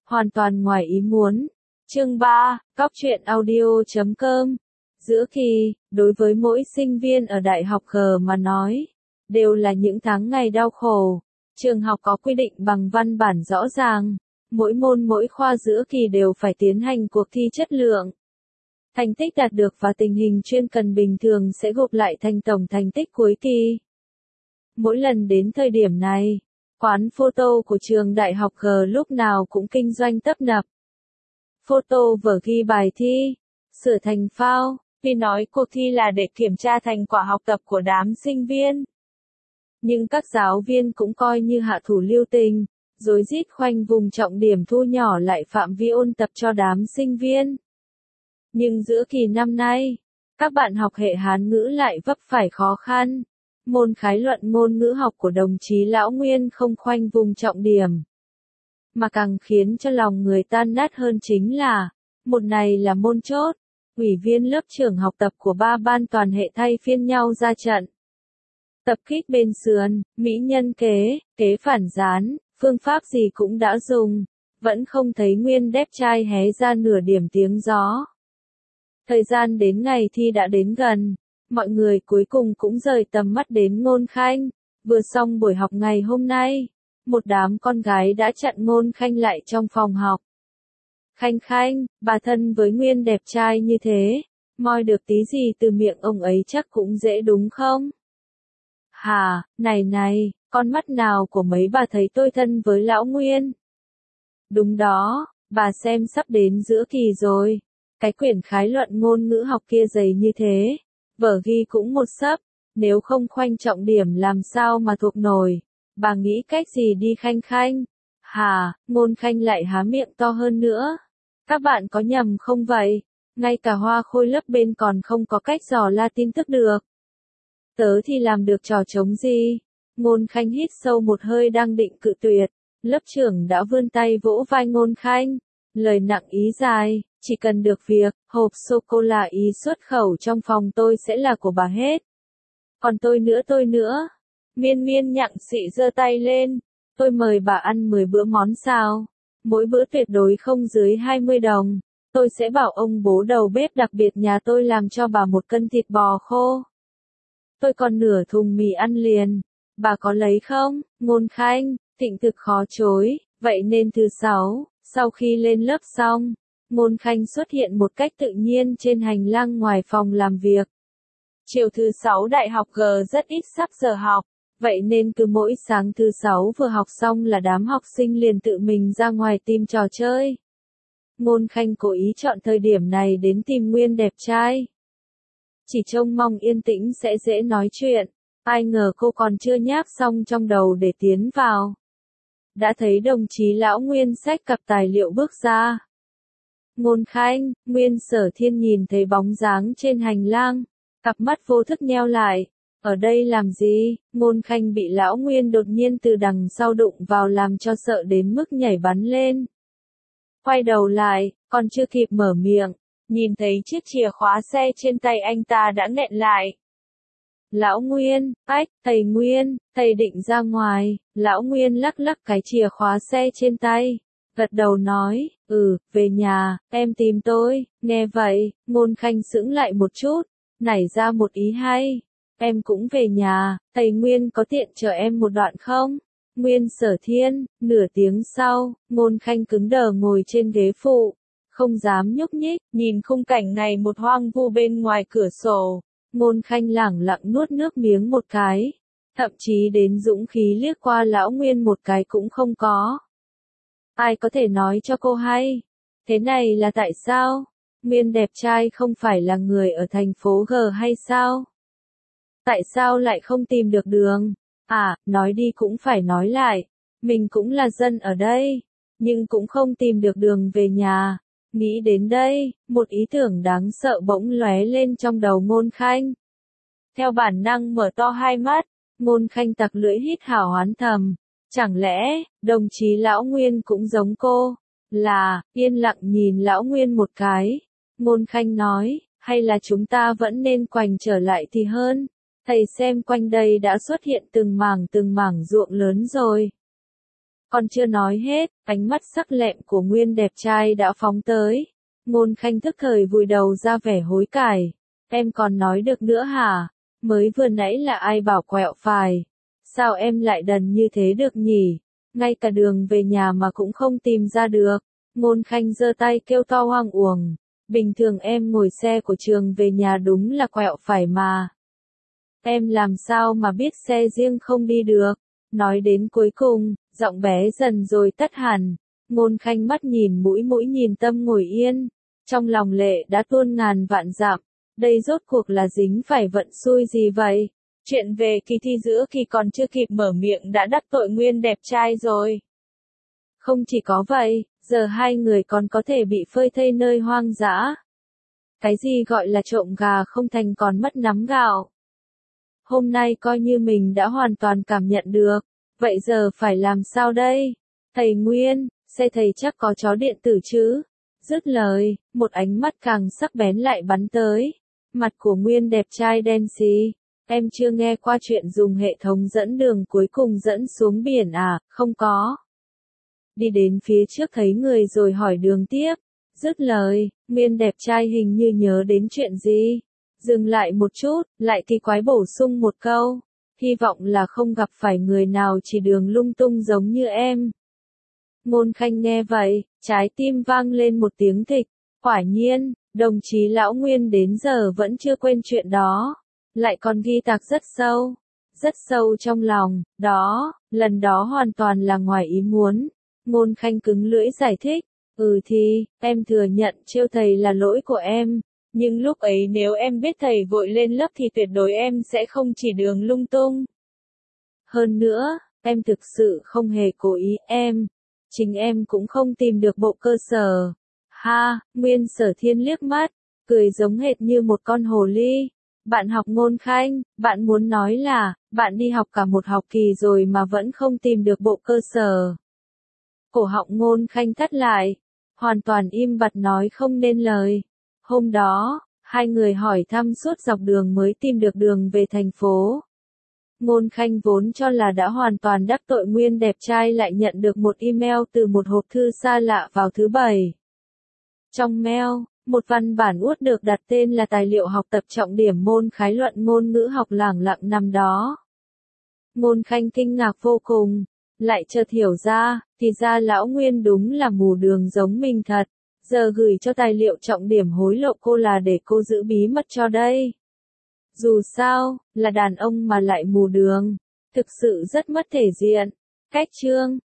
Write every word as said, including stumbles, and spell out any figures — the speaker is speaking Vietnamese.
Hoàn toàn ngoài ý muốn. Chương ba, Cóc truyện audio chấm com. Giữa kỳ, đối với mỗi sinh viên ở Đại học G mà nói, đều là những tháng ngày đau khổ. Trường học có quy định bằng văn bản rõ ràng, mỗi môn mỗi khoa giữa kỳ đều phải tiến hành cuộc thi chất lượng. Thành tích đạt được và tình hình chuyên cần bình thường sẽ gộp lại thành tổng thành tích cuối kỳ. Mỗi lần đến thời điểm này, quán photo của trường Đại học G lúc nào cũng kinh doanh tấp nập. Photo vở ghi bài thi, sửa thành phao, tuy nói cuộc thi là để kiểm tra thành quả học tập của đám sinh viên. Nhưng các giáo viên cũng coi như hạ thủ lưu tình, rối rít khoanh vùng trọng điểm thu nhỏ lại phạm vi ôn tập cho đám sinh viên. Nhưng giữa kỳ năm nay, các bạn học hệ Hán ngữ lại vấp phải khó khăn. Môn khái luận ngôn ngữ học của đồng chí Lão Nguyên không khoanh vùng trọng điểm. Mà càng khiến cho lòng người tan nát hơn chính là, một này là môn chốt, ủy viên lớp trưởng học tập của ba ban toàn hệ thay phiên nhau ra trận. Tập kích bên sườn, mỹ nhân kế, kế phản gián, phương pháp gì cũng đã dùng, vẫn không thấy Nguyên đẹp trai hé ra nửa điểm tiếng gió. Thời gian đến ngày thi đã đến gần, mọi người cuối cùng cũng rời tầm mắt đến Ngôn Khanh. Vừa xong buổi học ngày hôm nay, một đám con gái đã chặn Ngôn Khanh lại trong phòng học. Khanh Khanh, bà thân với Nguyên đẹp trai như thế, moi được tí gì từ miệng ông ấy chắc cũng dễ đúng không? Hà, này này, con mắt nào của mấy bà thấy tôi thân với Lão Nguyên? Đúng đó, bà xem sắp đến giữa kỳ rồi. Cái quyển khái luận ngôn ngữ học kia dày như thế, vở ghi cũng một xấp, nếu không khoanh trọng điểm làm sao mà thuộc nổi. Bà nghĩ cách gì đi Khanh Khanh? Hà, Ngôn Khanh lại há miệng to hơn nữa. Các bạn có nhầm không vậy? Ngay cả Hoa Khôi lớp bên còn không có cách dò la tin tức được. Tớ thì làm được trò trống gì? Ngôn Khanh hít sâu một hơi đang định cự tuyệt. Lớp trưởng đã vươn tay vỗ vai Ngôn Khanh. Lời nặng ý dài, chỉ cần được việc, hộp sô-cô-la ý xuất khẩu trong phòng tôi sẽ là của bà hết. Còn tôi nữa tôi nữa. Miên Miên nhặng xị giơ tay lên. Tôi mời bà ăn mười bữa món sao. Mỗi bữa tuyệt đối không dưới hai mươi đồng. Tôi sẽ bảo ông bố đầu bếp đặc biệt nhà tôi làm cho bà một cân thịt bò khô. Tôi còn nửa thùng mì ăn liền. Bà có lấy không? Ngôn Khanh, Thịnh thực khó chối. Vậy nên thứ sáu, sau khi lên lớp xong, Ngôn Khanh xuất hiện một cách tự nhiên trên hành lang ngoài phòng làm việc. Chiều thứ sáu Đại học G rất ít sắp giờ học, vậy nên cứ mỗi sáng thứ sáu vừa học xong là đám học sinh liền tự mình ra ngoài tìm trò chơi. Ngôn Khanh cố ý chọn thời điểm này đến tìm Nguyên đẹp trai. Chỉ trông mong yên tĩnh sẽ dễ nói chuyện, ai ngờ cô còn chưa nháp xong trong đầu để tiến vào. Đã thấy đồng chí Lão Nguyên xách cặp tài liệu bước ra. Ngôn Khanh, Nguyên Sở Thiên nhìn thấy bóng dáng trên hành lang, cặp mắt vô thức nheo lại. Ở đây làm gì? Ngôn Khanh bị Lão Nguyên đột nhiên từ đằng sau đụng vào làm cho sợ đến mức nhảy bắn lên. Quay đầu lại, còn chưa kịp mở miệng, nhìn thấy chiếc chìa khóa xe trên tay anh ta đã nghẹn lại. Lão Nguyên, ách, thầy Nguyên, thầy định ra ngoài. Lão Nguyên lắc lắc cái chìa khóa xe trên tay, gật đầu nói, ừ, về nhà, em tìm tôi. Nghe vậy, Ngôn Khanh sững lại một chút, nảy ra một ý hay. Em cũng về nhà, thầy Nguyên có tiện chờ em một đoạn không? Nguyên Sở Thiên, nửa tiếng sau, Ngôn Khanh cứng đờ ngồi trên ghế phụ, không dám nhúc nhích, nhìn khung cảnh này một hoang vu bên ngoài cửa sổ. Ngôn Khanh lẳng lặng nuốt nước miếng một cái, thậm chí đến dũng khí liếc qua Lão Nguyên một cái cũng không có. Ai có thể nói cho cô hay? Thế này là tại sao? Nguyên đẹp trai không phải là người ở thành phố G hay sao? Tại sao lại không tìm được đường? À, nói đi cũng phải nói lại. Mình cũng là dân ở đây, nhưng cũng không tìm được đường về nhà. Nghĩ đến đây, một ý tưởng đáng sợ bỗng lóe lên trong đầu Ngôn Khanh. Theo bản năng mở to hai mắt, Ngôn Khanh tặc lưỡi hít hào hoán thầm. Chẳng lẽ, đồng chí Lão Nguyên cũng giống cô? Là, yên lặng nhìn Lão Nguyên một cái. Ngôn Khanh nói, hay là chúng ta vẫn nên quành trở lại thì hơn. Thầy xem quanh đây đã xuất hiện từng mảng từng mảng ruộng lớn rồi. Còn chưa nói hết, ánh mắt sắc lẹm của Nguyên đẹp trai đã phóng tới. Ngôn Khanh thức thời vùi đầu ra vẻ hối cải. Em còn nói được nữa hả? Mới vừa nãy là ai bảo quẹo phải? Sao em lại đần như thế được nhỉ? Ngay cả đường về nhà mà cũng không tìm ra được. Ngôn Khanh giơ tay kêu to hoang uổng. Bình thường em ngồi xe của trường về nhà đúng là quẹo phải mà. Em làm sao mà biết xe riêng không đi được? Nói đến cuối cùng, giọng bé dần rồi tắt hẳn. Ngôn Khanh mắt nhìn mũi mũi nhìn tâm ngồi yên. Trong lòng lệ đã tuôn ngàn vạn dặm. Đây rốt cuộc là dính phải vận xui gì vậy? Chuyện về kỳ thi giữa kỳ còn chưa kịp mở miệng đã đắc tội Nguyên đẹp trai rồi. Không chỉ có vậy, giờ hai người còn có thể bị phơi thây nơi hoang dã. Cái gì gọi là trộm gà không thành còn mất nắm gạo. Hôm nay coi như mình đã hoàn toàn cảm nhận được. Vậy giờ phải làm sao đây? Thầy Nguyên, xe thầy chắc có chó điện tử chứ? Dứt lời, một ánh mắt càng sắc bén lại bắn tới. Mặt của Nguyên đẹp trai đen xì. Em chưa nghe qua chuyện dùng hệ thống dẫn đường cuối cùng dẫn xuống biển à? Không có. Đi đến phía trước thấy người rồi hỏi đường tiếp. Dứt lời, Nguyên đẹp trai hình như nhớ đến chuyện gì. Dừng lại một chút, lại kỳ quái bổ sung một câu. Hy vọng là không gặp phải người nào chỉ đường lung tung giống như em. Ngôn Khanh nghe vậy, trái tim vang lên một tiếng thịch. Quả nhiên, đồng chí lão Nguyên đến giờ vẫn chưa quên chuyện đó. Lại còn ghi tạc rất sâu. Rất sâu trong lòng, đó, lần đó hoàn toàn là ngoài ý muốn. Ngôn Khanh cứng lưỡi giải thích. Ừ thì, em thừa nhận trêu thầy là lỗi của em. Nhưng lúc ấy nếu em biết thầy vội lên lớp thì tuyệt đối em sẽ không chỉ đường lung tung. Hơn nữa, em thực sự không hề cố ý em. Chính em cũng không tìm được bộ cơ sở. Ha, Nguyên Sở Thiên liếc mắt, cười giống hệt như một con hồ ly. Bạn học Ngôn Khanh, bạn muốn nói là, bạn đi học cả một học kỳ rồi mà vẫn không tìm được bộ cơ sở. Cổ họng Ngôn Khanh thắt lại, hoàn toàn im bặt nói không nên lời. Hôm đó, hai người hỏi thăm suốt dọc đường mới tìm được đường về thành phố. Ngôn Khanh vốn cho là đã hoàn toàn đắc tội Nguyên đẹp trai lại nhận được một email từ một hộp thư xa lạ vào thứ bảy. Trong mail, một văn bản uất được đặt tên là tài liệu học tập trọng điểm môn khái luận ngôn ngữ học lẳng lặng nằm đó. Ngôn Khanh kinh ngạc vô cùng, lại chợt hiểu ra, thì ra lão Nguyên đúng là mù đường giống mình thật. Giờ gửi cho tài liệu trọng điểm hối lộ cô là để cô giữ bí mật cho đây. Dù sao, là đàn ông mà lại mù đường, thực sự rất mất thể diện. Cách chương